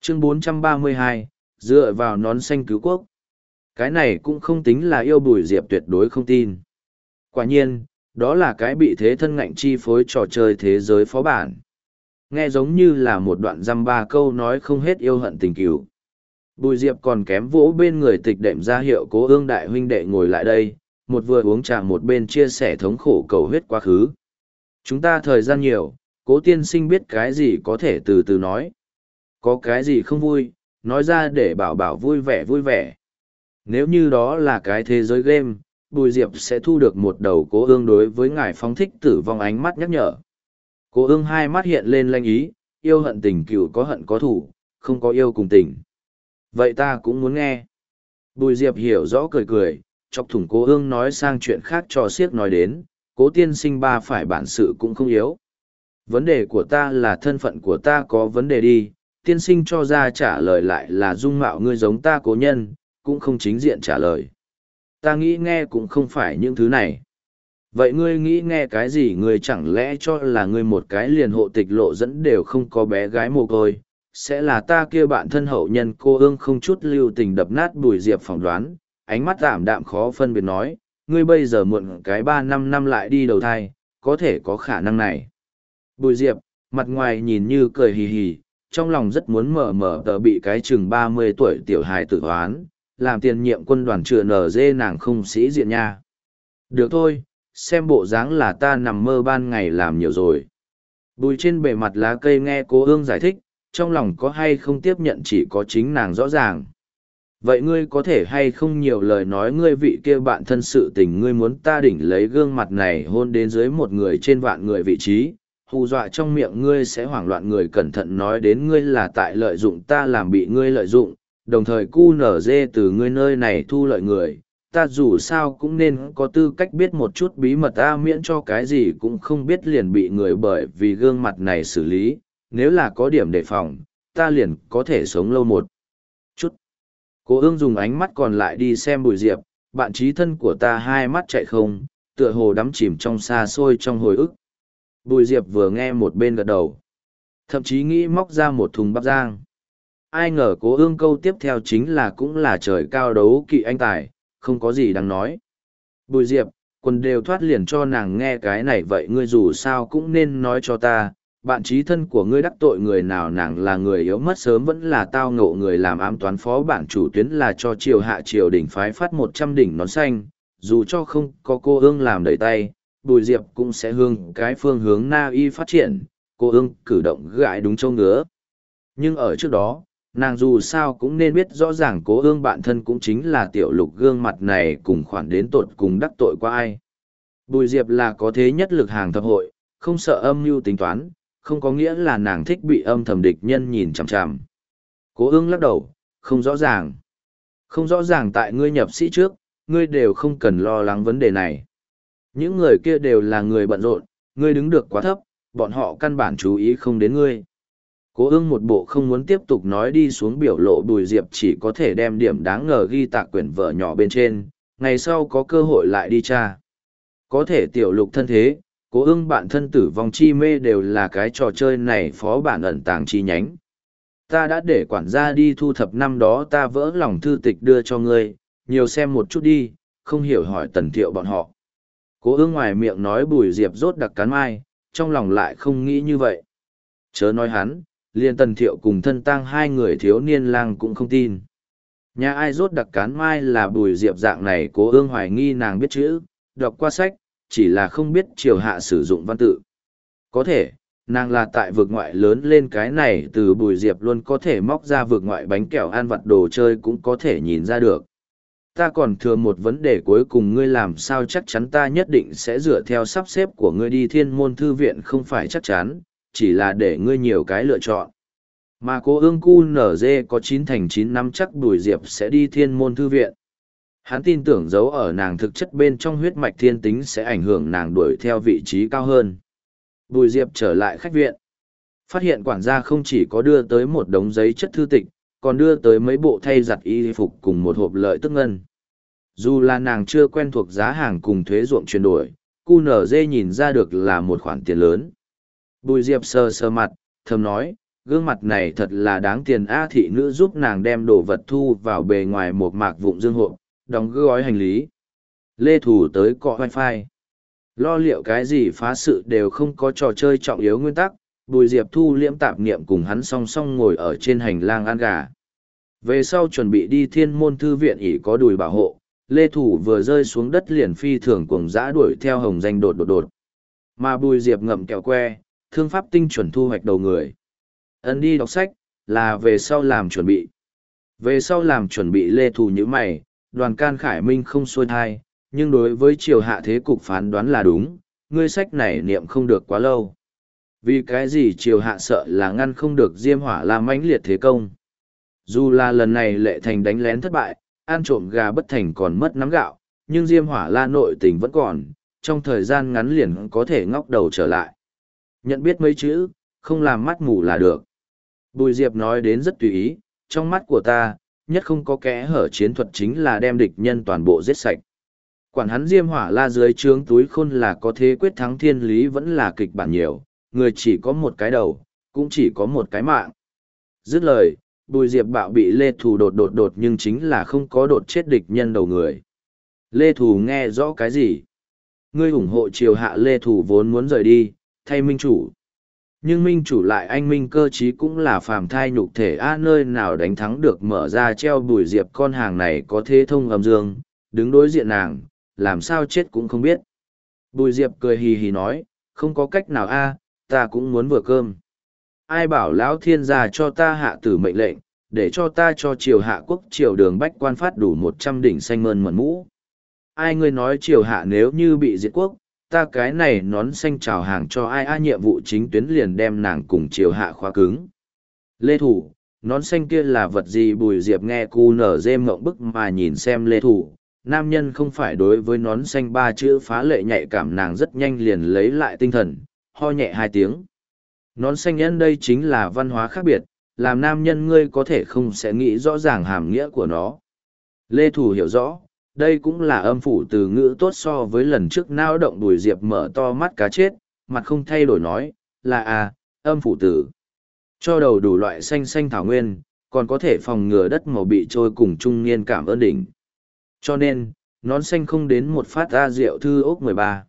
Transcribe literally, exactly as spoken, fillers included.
Chương bốn trăm ba mươi hai, dựa vào nón xanh cứu quốc. Cái này cũng không tính là yêu Bùi Diệp tuyệt đối không tin. Quả nhiên, đó là cái bị thế thân ngạnh chi phối trò chơi thế giới phó bản. Nghe giống như là một đoạn dăm ba câu nói không hết yêu hận tình cừu. Bùi Diệp còn kém vỗ bên người tịch đệm ra hiệu Cố Ương đại huynh đệ ngồi lại đây, một vừa uống trà một bên chia sẻ thống khổ cầu huyết quá khứ. Chúng ta thời gian nhiều, Cố tiên sinh biết cái gì có thể từ từ nói. Có cái gì không vui, nói ra để bảo bảo vui vẻ vui vẻ. Nếu như đó là cái thế giới game, Bùi Diệp sẽ thu được một đầu Cố Ương đối với ngài phóng thích tử vong ánh mắt nhắc nhở. Cố Ương hai mắt hiện lên lanh ý, yêu hận tình cừu có hận có thủ, không có yêu cùng tình. Vậy ta cũng muốn nghe. Bùi Diệp hiểu rõ cười cười, chọc thủng Cố Ương nói sang chuyện khác cho siếc nói đến, Cố tiên sinh ba phải bản sự cũng không yếu. Vấn đề của ta là thân phận của ta có vấn đề đi, tiên sinh cho ra trả lời lại là dung mạo ngươi giống ta cố nhân, cũng không chính diện trả lời. Ta nghĩ nghe cũng không phải những thứ này. Vậy ngươi nghĩ nghe cái gì, ngươi chẳng lẽ cho là ngươi một cái liền hộ tịch lộ dẫn đều không có bé gái mồ côi, sẽ là ta kia bạn thân hậu nhân. Cô Ương không chút lưu tình đập nát Bùi Diệp phỏng đoán, ánh mắt tạm đạm khó phân biệt nói, ngươi bây giờ muộn cái ba năm năm lại đi đầu thai, có thể có khả năng này. Bùi Diệp, mặt ngoài nhìn như cười hì hì, trong lòng rất muốn mở mở tờ bị cái chừng ba mươi tuổi tiểu hài tự hoán, làm tiền nhiệm quân đoàn chữa nở dê nàng không sĩ diện nha. Được thôi, xem bộ dáng là ta nằm mơ ban ngày làm nhiều rồi. Bùi trên bề mặt lá cây nghe Cố Ương giải thích, trong lòng có hay không tiếp nhận chỉ có chính nàng rõ ràng. Vậy ngươi có thể hay không nhiều lời nói ngươi vị kia bạn thân sự tình, ngươi muốn ta đỉnh lấy gương mặt này hôn đến dưới một người trên vạn người vị trí, hù dọa trong miệng ngươi sẽ hoảng loạn người cẩn thận nói đến ngươi là tại lợi dụng ta làm bị ngươi lợi dụng, đồng thời cu nở dê từ ngươi nơi này thu lợi người. Ta dù sao cũng nên có tư cách biết một chút bí mật ta, miễn cho cái gì cũng không biết liền bị người bởi vì gương mặt này xử lý, nếu là có điểm đề phòng, ta liền có thể sống lâu một chút. Cố Ương dùng ánh mắt còn lại đi xem Bùi Diệp, bạn trí thân của ta hai mắt chạy không, tựa hồ đắm chìm trong xa xôi trong hồi ức. Bùi Diệp vừa nghe một bên gật đầu, thậm chí nghĩ móc ra một thùng bắp rang. Ai ngờ Cố Ương câu tiếp theo chính là cũng là trời cao đấu kỵ anh tài, không có gì đáng nói. Bùi Diệp, quần đều thoát liền cho nàng nghe cái này, vậy ngươi dù sao cũng nên nói cho ta, bạn trí thân của ngươi đắc tội người nào, nàng là người yếu mất sớm vẫn là tao ngộ người làm ám toán, phó bản chủ tuyến là cho triều hạ triều đỉnh phái phát một trăm đỉnh nón xanh, dù cho không có Cô Ương làm đẩy tay, Bùi Diệp cũng sẽ hướng cái phương hướng na y phát triển, Cô Ương cử động gãi đúng châu ngứa. Nhưng ở trước đó, nàng dù sao cũng nên biết rõ ràng Cố Ương bạn thân cũng chính là Tiểu Lục, gương mặt này cùng khoản đến tột cùng đắc tội qua ai. Bùi Diệp là có thế nhất lực hàng thập hội, không sợ âm mưu tính toán, không có nghĩa là nàng thích bị âm thầm địch nhân nhìn chằm chằm. Cố Ương lắc đầu, không rõ ràng. Không rõ ràng tại ngươi nhập sĩ trước, ngươi đều không cần lo lắng vấn đề này. Những người kia đều là người bận rộn, ngươi đứng được quá thấp, bọn họ căn bản chú ý không đến ngươi. Cố Ương một bộ không muốn tiếp tục nói đi xuống biểu lộ. Bùi Diệp chỉ có thể đem điểm đáng ngờ ghi tạc quyển vở nhỏ bên trên, ngày sau có cơ hội lại đi tra. Có thể Tiểu Lục thân thế, Cố Ương bạn thân tử vong chi mê đều là cái trò chơi này phó bản ẩn tàng chi nhánh. Ta đã để quản gia đi thu thập năm đó ta vỡ lòng thư tịch đưa cho ngươi, nhiều xem một chút đi, không hiểu hỏi Tần Thiệu bọn họ. Cố Ương ngoài miệng nói Bùi Diệp rốt đặc cán mai, trong lòng lại không nghĩ như vậy. Chớ nói hắn, liền Tần Thiệu cùng thân tang hai người thiếu niên lang cũng không tin. Nhà ai rốt đặc cán mai là Bùi Diệp dạng này. Cố Ương hoài nghi nàng biết chữ, đọc qua sách, chỉ là không biết triều hạ sử dụng văn tự. Có thể, nàng là tại vực ngoại lớn lên, cái này từ Bùi Diệp luôn có thể móc ra vực ngoại bánh kẹo ăn vặt đồ chơi cũng có thể nhìn ra được. Ta còn thừa một vấn đề cuối cùng, ngươi làm sao chắc chắn ta nhất định sẽ dựa theo sắp xếp của ngươi đi Thiên Môn Thư Viện? Không phải chắc chắn, chỉ là để ngươi nhiều cái lựa chọn. Mà Cố Ương cu nở dê có chín thành chín năm chắc Bùi Diệp sẽ đi Thiên Môn Thư Viện. Hắn tin tưởng giấu ở nàng thực chất bên trong huyết mạch thiên tính sẽ ảnh hưởng nàng đuổi theo vị trí cao hơn. Bùi Diệp trở lại khách viện, phát hiện quản gia không chỉ có đưa tới một đống giấy chất thư tịch, còn đưa tới mấy bộ thay giặt y phục cùng một hộp lợi tức ngân. Dù là nàng chưa quen thuộc giá hàng cùng thuế ruộng chuyển đổi, cu nở dê nhìn ra được là một khoản tiền lớn. Bùi Diệp sờ sờ mặt, thầm nói, gương mặt này thật là đáng tiền. A thị nữ giúp nàng đem đồ vật thu vào bề ngoài một mạc vụn dương hộp, đóng gói hành lý. Lê Thủ tới cọ wifi. Lo liệu cái gì phá sự đều không có trò chơi trọng yếu nguyên tắc, Bùi Diệp thu liễm tạp niệm cùng hắn song song ngồi ở trên hành lang ăn gà. Về sau chuẩn bị đi thiên môn thư viện ỷ có đùi bảo hộ, Lê Thủ vừa rơi xuống đất liền phi thường cuồng dã đuổi theo hồng danh đột đột đột. Mà Bùi Diệp ngậm kẹo que, thương pháp tinh chuẩn thu hoạch đầu người. Ấn đi đọc sách, là về sau làm chuẩn bị. Về sau làm chuẩn bị Lê Thủ như mày, đoàn can Khải Minh không xuôi thai, nhưng đối với triều hạ thế cục phán đoán là đúng, ngươi sách này niệm không được quá lâu. Vì cái gì triều hạ sợ là ngăn không được Diêm Hỏa làm mãnh liệt thế công. Dù là lần này Lệ Thành đánh lén thất bại, ăn trộm gà bất thành còn mất nắm gạo, nhưng Diêm Hỏa La nội tình vẫn còn, trong thời gian ngắn liền có thể ngóc đầu trở lại. Nhận biết mấy chữ, không làm mắt mù là được. Bùi Diệp nói đến rất tùy ý, trong mắt của ta, nhất không có kẽ hở chiến thuật chính là đem địch nhân toàn bộ giết sạch. Quản hắn Diêm Hỏa La dưới trướng túi khôn là có thế quyết thắng thiên lý vẫn là kịch bản nhiều, người chỉ có một cái đầu, cũng chỉ có một cái mạng. Dứt lời, Bùi Diệp bạo bị Lê Thù đột đột đột nhưng chính là không có đột chết địch nhân đầu người. Lê Thù nghe rõ cái gì? Ngươi ủng hộ triều hạ Lê Thù vốn muốn rời đi, thay minh chủ. Nhưng minh chủ lại anh minh cơ trí cũng là phàm thai nhục thể a nơi nào đánh thắng được mở ra treo Bùi Diệp con hàng này có thế thông âm dương, đứng đối diện nàng, làm sao chết cũng không biết. Bùi Diệp cười hì hì nói, không có cách nào a, ta cũng muốn vừa cơm. Ai bảo lão thiên gia cho ta hạ tử mệnh lệnh, để cho ta cho triều hạ quốc triều đường bách quan phát đủ một trăm đỉnh xanh mơn mận mũ. Ai ngươi nói triều hạ nếu như bị diệt quốc, ta cái này nón xanh chào hàng cho ai a nhiệm vụ chính tuyến liền đem nàng cùng triều hạ khóa cứng. Lê Thủ, nón xanh kia là vật gì? Bùi Diệp nghe cu nở dê mộng bức mà nhìn xem Lê Thủ. Nam nhân không phải đối với nón xanh ba chữ phá lệ nhạy cảm, nàng rất nhanh liền lấy lại tinh thần, ho nhẹ hai tiếng. Nón xanh nhân đây chính là văn hóa khác biệt, làm nam nhân ngươi có thể không sẽ nghĩ rõ ràng hàm nghĩa của nó. Lê Thủ hiểu rõ, đây cũng là âm phủ từ ngữ tốt so với lần trước nao động. Bùi Diệp mở to mắt cá chết, mặt không thay đổi nói, là à, âm phủ tử. Cho đầu đủ loại xanh xanh thảo nguyên, còn có thể phòng ngừa đất màu bị trôi cùng trung niên cảm ơn đỉnh. Cho nên, nón xanh không đến một phát ra rượu thư ốc mười ba.